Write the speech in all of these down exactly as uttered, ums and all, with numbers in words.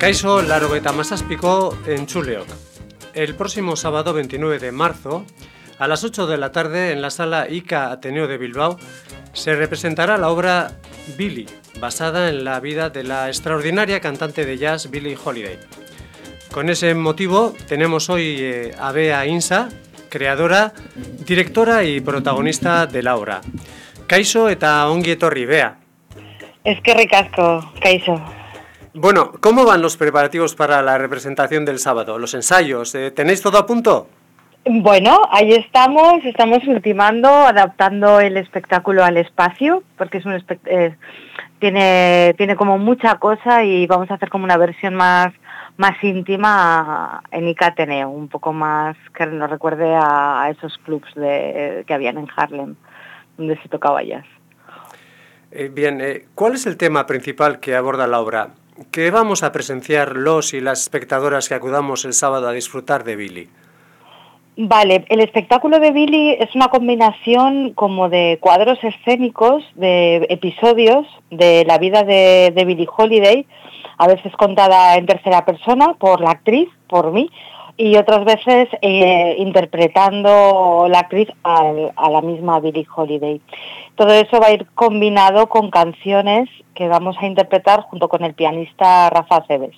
Kaixo, laurogeita hamazazpiko entzuleok. El próximo sábado veintinueve de marzo, a las ocho de la tarde, en la sala ICA Ateneo de Bilbao, se representará la obra Billie, basada en la vida de la extraordinaria cantante de jazz Billie Holiday. Con ese motivo tenemos hoy eh, a Bea Insa, creadora, directora y protagonista de la obra. Kaixo eta ongi etorri, Bea. Eskerrik asko, Kaixo. Bueno, ¿cómo van los preparativos para la representación del sábado? ¿Los ensayos? ¿Eh, ¿Tenéis todo a punto? Bueno, ahí estamos, estamos ultimando, adaptando el espectáculo al espacio, porque es un espect- eh, tiene, tiene como mucha cosa y vamos a hacer como una versión más, más íntima en ICA Ateneo, un poco más que nos recuerde a, a esos clubs de, que habían en Harlem, donde se tocaba jazz. Eh, bien, eh, ¿cuál es el tema principal que aborda la obra? ¿Qué vamos a presenciar los y las espectadoras que acudamos el sábado a disfrutar de Billie? Vale, el espectáculo de Billie es una combinación como de cuadros escénicos, de episodios de la vida de, de Billie Holiday, a veces contada en tercera persona por la actriz, por mí, y otras veces eh, interpretando la actriz al, a la misma Billie Holiday. Todo eso va a ir combinado con canciones que vamos a interpretar junto con el pianista Rafa Aceves.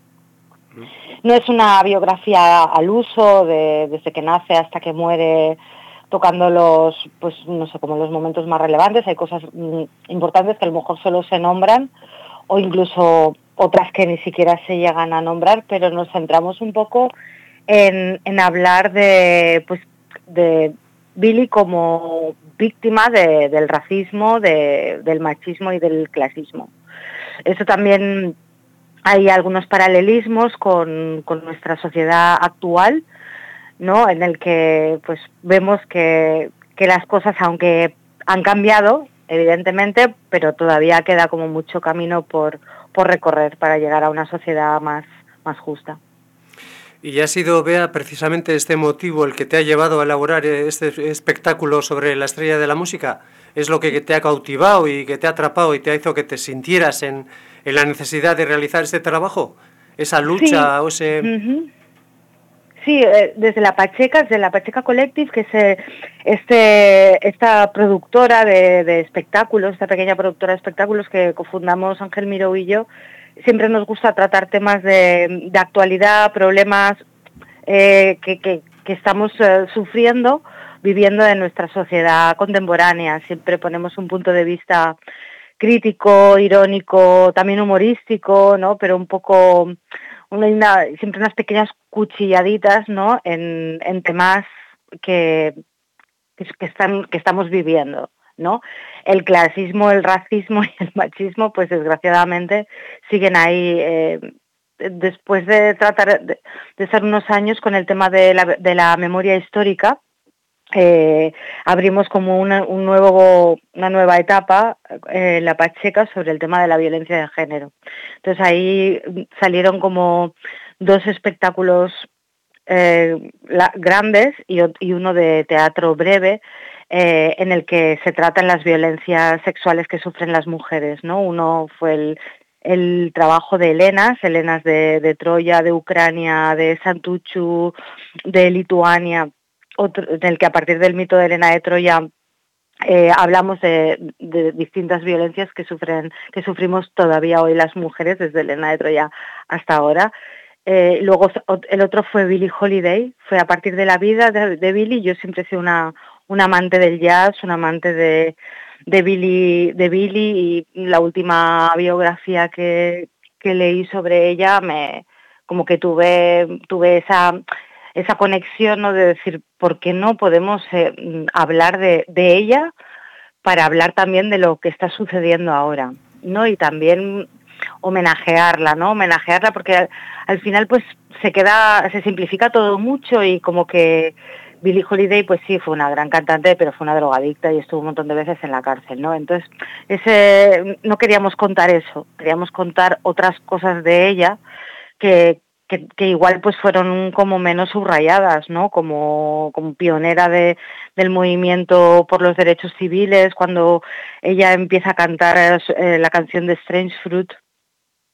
No es una biografía al uso, de, desde que nace hasta que muere, tocando los, pues no sé, como los momentos más relevantes. Hay cosas mm, importantes que a lo mejor solo se nombran, o incluso otras que ni siquiera se llegan a nombrar, pero nos centramos un poco en, en hablar de, pues, de Billie como víctima de, del racismo, de, del machismo y del clasismo. Eso también... Hay algunos paralelismos con, con nuestra sociedad actual, ¿no? En el que pues vemos que, que las cosas, aunque han cambiado, evidentemente, pero todavía queda como mucho camino por, por recorrer para llegar a una sociedad más, más justa. ¿Y ha sido, Bea, precisamente este motivo el que te ha llevado a elaborar este espectáculo sobre la estrella de la música? ¿Es lo que te ha cautivado y que te ha atrapado y te hizo que te sintieras en, en la necesidad de realizar este trabajo? ¿Esa lucha Sí. o ese...? Uh-huh. Sí, eh, desde la Pacheca, desde la Pacheca Collective, que es eh, este, esta productora de, de espectáculos, esta pequeña productora de espectáculos que cofundamos Ángel Miró y yo, siempre nos gusta tratar temas de, de actualidad, problemas eh, que, que, que estamos eh, sufriendo, viviendo en nuestra sociedad contemporánea. Siempre ponemos un punto de vista crítico, irónico, también humorístico, ¿no? Pero un poco... Una, siempre unas pequeñas cuchilladitas, ¿no? En, en temas que, que, están, que estamos viviendo, ¿no? El clasismo, el racismo y el machismo, pues desgraciadamente siguen ahí. Eh, después de tratar de, de estar unos años con el tema de la, de la memoria histórica, Eh, abrimos como una, un nuevo, una nueva etapa eh, en la Pacheca sobre el tema de la violencia de género. Entonces ahí salieron como dos espectáculos eh, la, grandes y, y uno de teatro breve eh, en el que se tratan las violencias sexuales que sufren las mujeres, ¿no? Uno fue el, el trabajo de Helenas, Helenas de, de Troya, de Ucrania, de Santuchu, de Lituania, otro, en el que a partir del mito de Helena de Troya eh, hablamos de, de distintas violencias que sufren, que sufrimos todavía hoy las mujeres desde Helena de Troya hasta ahora. Eh, luego el otro fue Billie Holiday, fue a partir de la vida de, de Billie. Yo siempre he sido una, una amante del jazz, una amante de, de Billie, de Billie, y la última biografía que, que leí sobre ella me como que tuve, tuve esa esa conexión, ¿no? De decir, ¿por qué no podemos eh, hablar de, de ella para hablar también de lo que está sucediendo ahora, ¿no? Y también homenajearla, ¿no? Homenajearla porque al, al final pues se queda, se simplifica todo mucho y como que Billie Holiday pues sí fue una gran cantante, pero fue una drogadicta y estuvo un montón de veces en la cárcel, ¿no? Entonces, ese no queríamos contar eso, queríamos contar otras cosas de ella que Que, que igual pues fueron como menos subrayadas, ¿no? Como, como pionera de, del movimiento por los derechos civiles, cuando ella empieza a cantar eh, la canción de Strange Fruit,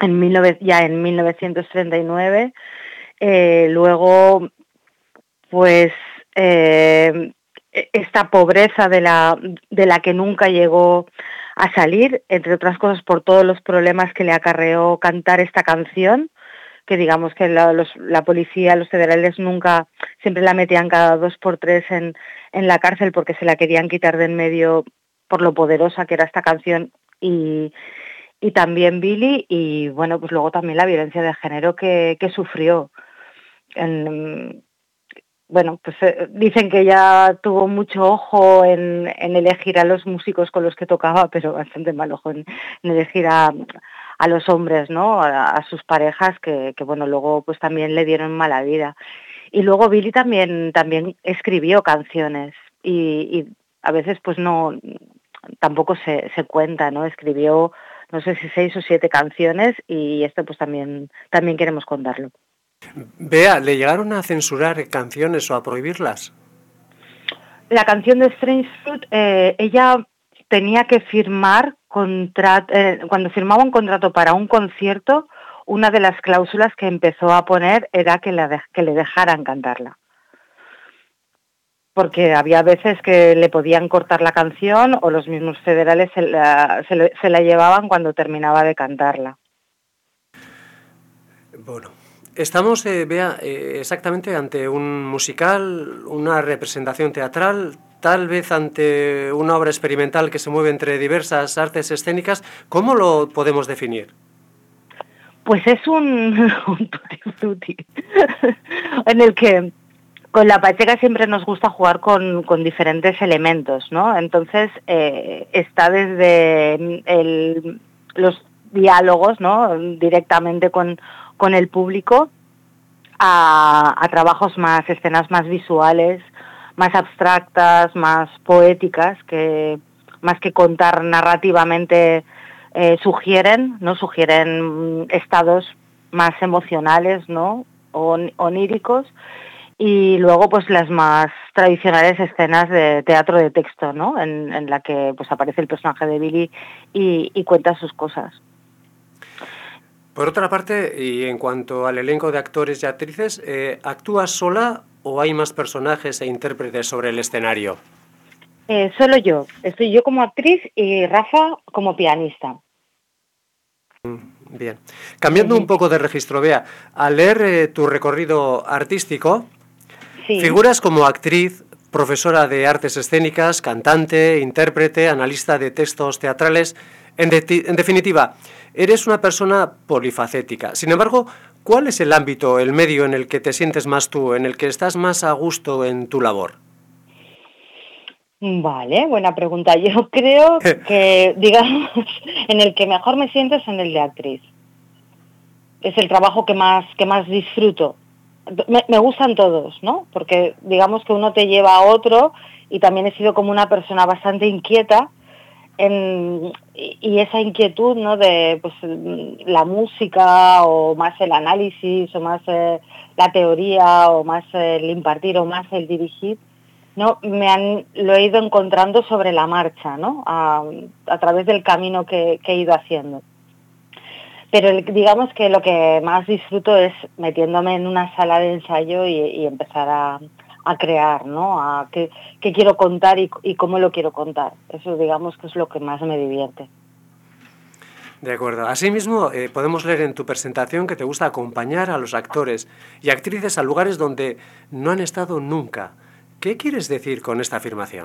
en mil nove- ya en mil novecientos treinta y nueve. Eh, luego, pues, eh, esta pobreza de la, de la que nunca llegó a salir, entre otras cosas por todos los problemas que le acarreó cantar esta canción, que digamos que la, los, la policía, los federales nunca, siempre la metían cada dos por tres en, en la cárcel porque se la querían quitar de en medio por lo poderosa que era esta canción, y, y también Billy, y bueno, pues luego también la violencia de género que, que sufrió. En, bueno, pues eh, dicen que ella tuvo mucho ojo en, en elegir a los músicos con los que tocaba, pero bastante mal ojo en, en elegir a, a los hombres, ¿no? A, a sus parejas que, que, bueno, luego pues también le dieron mala vida. Y luego Billy también, también escribió canciones y, y a veces pues no, tampoco se, se cuenta, ¿no? Escribió, no sé si seis o siete canciones, y esto pues también, también queremos contarlo. Bea, ¿le llegaron a censurar canciones o a prohibirlas? La canción de Strange Fruit, eh, ella tenía que firmar contrato, eh, cuando firmaba un contrato para un concierto, una de las cláusulas que empezó a poner era que, la de, que le dejaran cantarla. Porque había veces que le podían cortar la canción o los mismos federales se la, se, le, se la llevaban cuando terminaba de cantarla. Bueno, estamos, eh, Bea, eh, exactamente ante un musical, una representación teatral, tal vez ante una obra experimental que se mueve entre diversas artes escénicas. ¿Cómo lo podemos definir? Pues es un, un tutti frutti en el que con la Pacheca siempre nos gusta jugar con, con diferentes elementos, ¿no? Entonces eh, está desde el, los diálogos, ¿no? Directamente con, con el público, a, a trabajos más, escenas más visuales, más abstractas, más poéticas, que más que contar narrativamente eh, sugieren, ¿no? Sugieren estados más emocionales, ¿no? On, oníricos. Y luego pues las más tradicionales escenas de teatro de texto, ¿no? En, en la que pues aparece el personaje de Billy y, y cuenta sus cosas. Por otra parte, y en cuanto al elenco de actores y actrices, eh, ¿actúas sola o hay más personajes e intérpretes sobre el escenario? Eh, solo yo, estoy yo como actriz y Rafa como pianista. Bien. Cambiando un poco de registro, Bea, al leer eh, tu recorrido artístico, Sí. figuras como actriz, profesora de artes escénicas, cantante, intérprete, analista de textos teatrales. En, de en definitiva, eres una persona polifacética. Sin embargo, ¿cuál es el ámbito, el medio en el que te sientes más tú, en el que estás más a gusto en tu labor? Vale, buena pregunta. Yo creo que, digamos, en el que mejor me siento es en el de actriz. Es el trabajo que más, que más disfruto. Me, me gustan todos, ¿no? Porque digamos que uno te lleva a otro, y también he sido como una persona bastante inquieta en, y, y esa inquietud, ¿no? De pues la música o más el análisis o más eh, la teoría o más el impartir o más el dirigir, ¿no? Me han, lo he ido encontrando sobre la marcha, ¿no? A, a través del camino que, que he ido haciendo. Pero digamos que lo que más disfruto es metiéndome en una sala de ensayo y, y empezar a, a crear, ¿no? A qué, qué quiero contar y, y cómo lo quiero contar. Eso digamos que es lo que más me divierte. De acuerdo. Asimismo, eh, podemos leer en tu presentación que te gusta acompañar a los actores y actrices a lugares donde no han estado nunca. ¿Qué quieres decir con esta afirmación?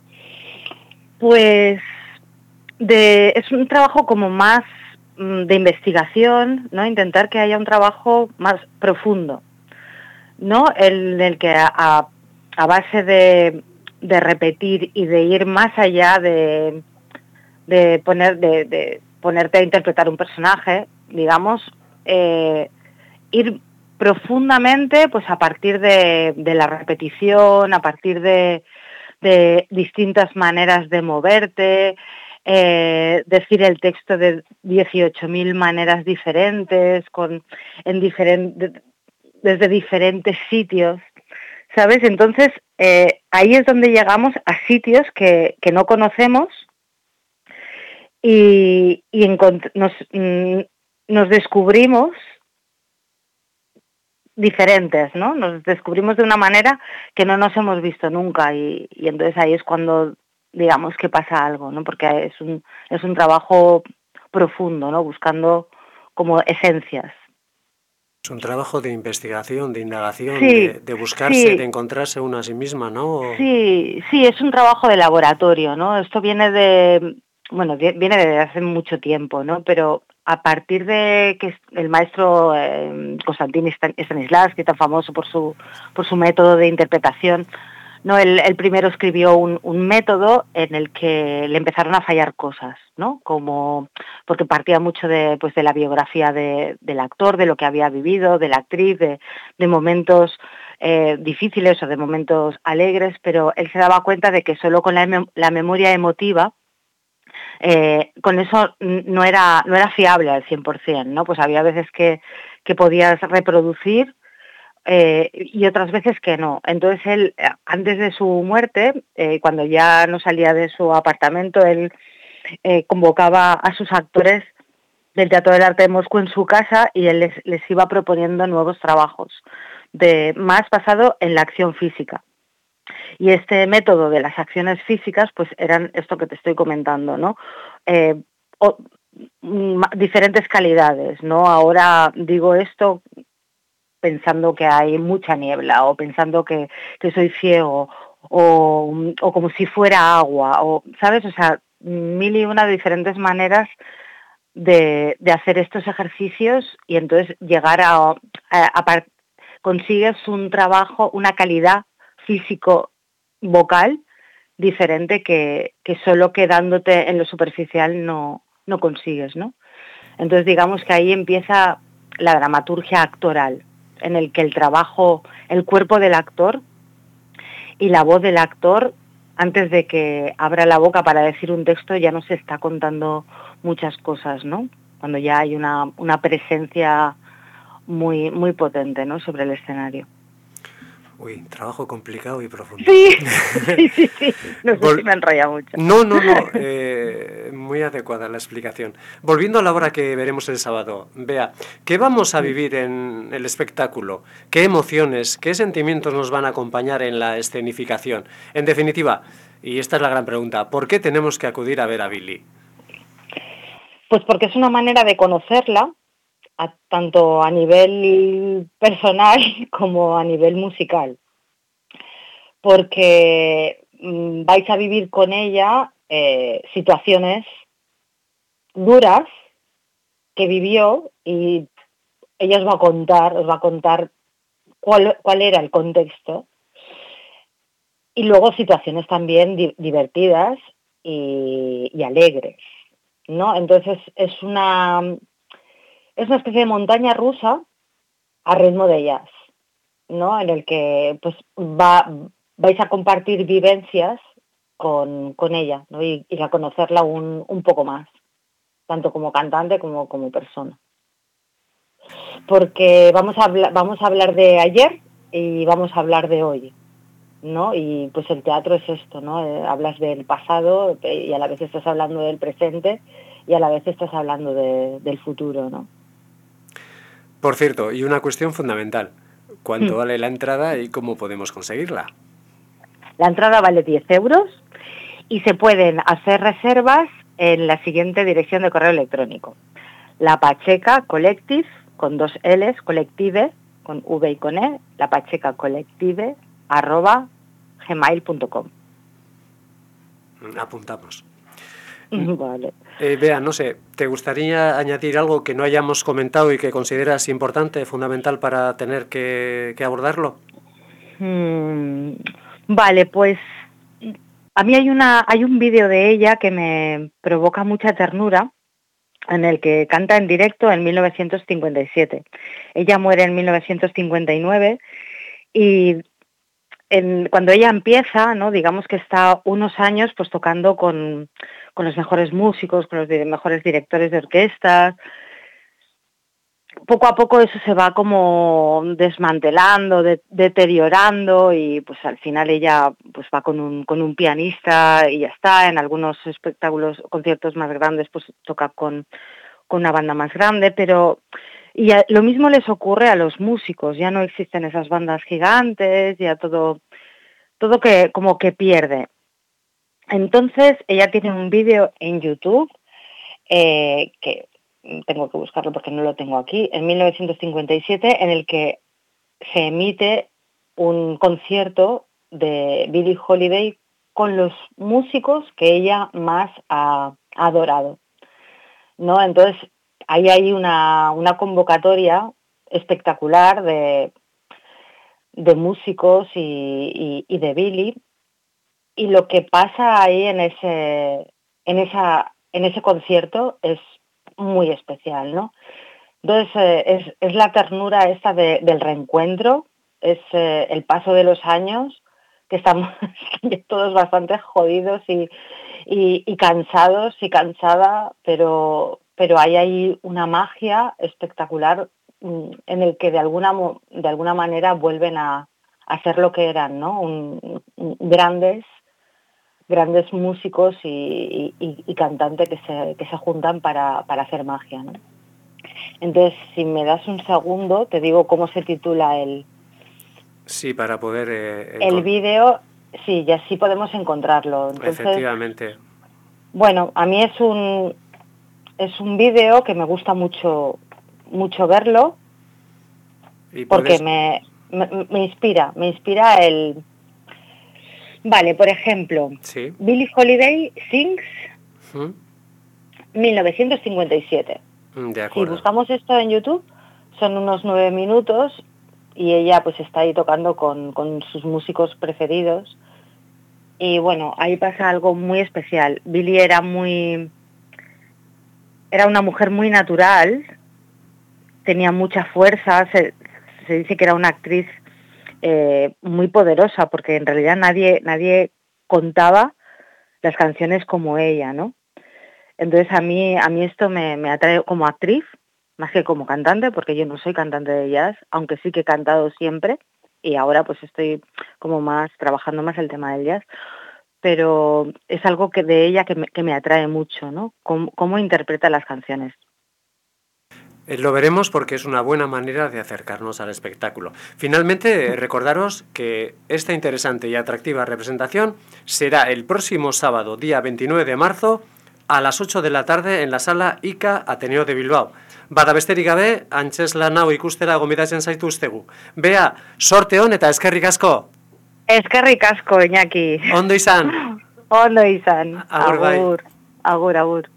Pues de, es un trabajo como más de investigación, ¿no? Intentar que haya un trabajo más profundo, ¿no? El, el que a, a base de, de repetir y de ir más allá de, de poner de, de ponerte a interpretar un personaje, digamos, eh, ir profundamente, pues a partir de, de la repetición, a partir de, de distintas maneras de moverte, eh, decir el texto de dieciocho mil maneras diferentes, con, en diferente, desde diferentes sitios, ¿sabes? Entonces, eh, ahí es donde llegamos a sitios que, que no conocemos y, y nos, nos descubrimos diferentes, ¿no? Nos descubrimos de una manera que no nos hemos visto nunca y, y entonces ahí es cuando digamos que pasa algo, ¿no? Porque es un es un trabajo profundo, ¿no? Buscando como esencias. Es un trabajo de investigación, de indagación, de, Sí, de buscarse, de sí, encontrarse una a sí misma, ¿no? sí, sí, es un trabajo de laboratorio, ¿no? Esto viene de, bueno, vi- viene de hace mucho tiempo, ¿no? Pero a partir de que el maestro eh, Konstantin Stan- Stanislavski, tan famoso por su, por su método de interpretación, ¿no? Él, él primero escribió un, un método en el que le empezaron a fallar cosas, ¿no? Como, porque partía mucho de, pues, de la biografía de, del actor, de lo que había vivido, de la actriz, de, de momentos eh, difíciles o de momentos alegres, pero él se daba cuenta de que solo con la, la memoria emotiva, eh, con eso no era, no era fiable al cien por ciento, ¿no? Pues había veces que, que podías reproducir eh, y otras veces que no. Entonces él, antes de su muerte, eh, cuando ya no salía de su apartamento, él eh, convocaba a sus actores del Teatro del Arte de Moscú en su casa y él les, les iba proponiendo nuevos trabajos, de, más basado en la acción física. Y este método de las acciones físicas, pues eran esto que te estoy comentando, ¿no? Eh, o, m- diferentes calidades, ¿no? Ahora digo esto pensando que hay mucha niebla o pensando que, que soy ciego o, o como si fuera agua, o, ¿sabes? O sea, mil y una diferentes maneras de, de hacer estos ejercicios y entonces llegar a, a, a consigues un trabajo, una calidad físico-vocal diferente que, que solo quedándote en lo superficial no, no consigues, ¿no? Entonces digamos que ahí empieza la dramaturgia actoral, en el que el trabajo, el cuerpo del actor y la voz del actor, antes de que abra la boca para decir un texto, ya nos está contando muchas cosas, ¿no? Cuando ya hay una, una presencia muy, muy potente, ¿no? Sobre el escenario. Uy, trabajo complicado y profundo. Sí, sí, sí, sí. No sé si Vol me enrolla mucho. no, no, no, eh, muy adecuada la explicación. Volviendo a la obra que veremos el sábado, Bea, ¿qué vamos a vivir en el espectáculo? ¿Qué emociones, qué sentimientos nos van a acompañar en la escenificación? En definitiva, y esta es la gran pregunta, ¿por qué tenemos que acudir a ver a Billy? Pues porque es una manera de conocerla, a, tanto a nivel personal como a nivel musical. Porque mmm, vais a vivir con ella eh, situaciones duras que vivió y ella os va a contar, os va a contar cuál, cuál era el contexto y luego situaciones también di divertidas y, y alegres, ¿no? Entonces es una, es una especie de montaña rusa a ritmo de jazz, ¿no? En el que pues va, vais a compartir vivencias con, con ella, ¿no? y, y a conocerla un, un poco más, tanto como cantante como como persona. Porque vamos a, hablar, vamos a hablar de ayer y vamos a hablar de hoy, ¿no? Y pues el teatro es esto, ¿no? Eh, hablas del pasado y a la vez estás hablando del presente y a la vez estás hablando de, del futuro, ¿no? Por cierto, y una cuestión fundamental, ¿cuánto Hmm. vale la entrada y cómo podemos conseguirla? La entrada vale diez euros y se pueden hacer reservas en la siguiente dirección de correo electrónico. La Pacheca Collective, con dos L's, Collective, con V y con E, la Pacheca Collective, arroba gmail punto com. Apuntamos. Vale. Eh, Bea, no sé, ¿te gustaría añadir algo que no hayamos comentado y que consideras importante, fundamental para tener que, que abordarlo? Hmm, vale, pues a mí hay una hay un vídeo de ella que me provoca mucha ternura en el que canta en directo en mil novecientos cincuenta y siete. Ella muere en mil novecientos cincuenta y nueve y en, cuando ella empieza, ¿no? Digamos que está unos años pues tocando con, con los mejores músicos, con los de, mejores directores de orquestas. Poco a poco eso se va como desmantelando, de, deteriorando y pues al final ella pues va con un, con un pianista y ya está. En algunos espectáculos, conciertos más grandes pues toca con, con una banda más grande, pero y a, lo mismo les ocurre a los músicos, ya no existen esas bandas gigantes, ya todo, todo que como que pierde. Entonces ella tiene un vídeo en YouTube, eh, que tengo que buscarlo porque no lo tengo aquí, en mil novecientos cincuenta y siete, en el que se emite un concierto de Billie Holiday con los músicos que ella más ha adorado, ¿no? Entonces, ahí hay una, una convocatoria espectacular de, de músicos y, y, y de Billie, y lo que pasa ahí en ese, en esa, en ese concierto es muy especial, ¿no? Entonces, eh, es, es la ternura esta de, del reencuentro, es eh, el paso de los años, que estamos todos bastante jodidos y, y, y cansados y cansada, pero, pero hay ahí una magia espectacular en el que de alguna, de alguna manera vuelven a, a ser lo que eran, ¿no? Un, un, grandes, grandes músicos y, y, y cantantes que se, que se juntan para, para hacer magia, ¿no? Entonces, si me das un segundo, te digo cómo se titula el... Sí, para poder... Eh, el vídeo, sí, y así podemos encontrarlo. Entonces, efectivamente. Bueno, a mí es un es un vídeo que me gusta mucho mucho verlo, ¿Y porque puedes... me, me, me inspira, me inspira el... Vale, por ejemplo, sí. Billie Holiday Sings ¿Mm? mil novecientos cincuenta y siete. De acuerdo. Si buscamos esto en YouTube, son unos nueve minutos y ella pues está ahí tocando con, con sus músicos preferidos. Y bueno, ahí pasa algo muy especial. Billie era muy... era una mujer muy natural, tenía mucha fuerza, se, se dice que era una actriz eh, muy poderosa, porque en realidad nadie, nadie contaba las canciones como ella, ¿no? Entonces a mí, a mí esto me, me atrae como actriz, más que como cantante, porque yo no soy cantante de jazz, aunque sí que he cantado siempre, y ahora pues estoy como más, trabajando más el tema del jazz, pero es algo que de ella que me, que me atrae mucho, ¿no? Cómo, cómo interpreta las canciones. Lo veremos porque es una buena manera de acercarnos al espectáculo. Finalmente, recordaros que esta interesante y atractiva representación será el próximo sábado, día veintinueve de marzo, a las ocho de la tarde en la sala I C A Ateneo de Bilbao. Bada besterik gabe, antzeslan hau ikustera gonbidatzen zaituztegu. Bea, sorte on eta eskerrik asko. Eskerrik asko, Iñaki. Ondo izan. Ondo izan. Agur, bai. Agur, agur, agur.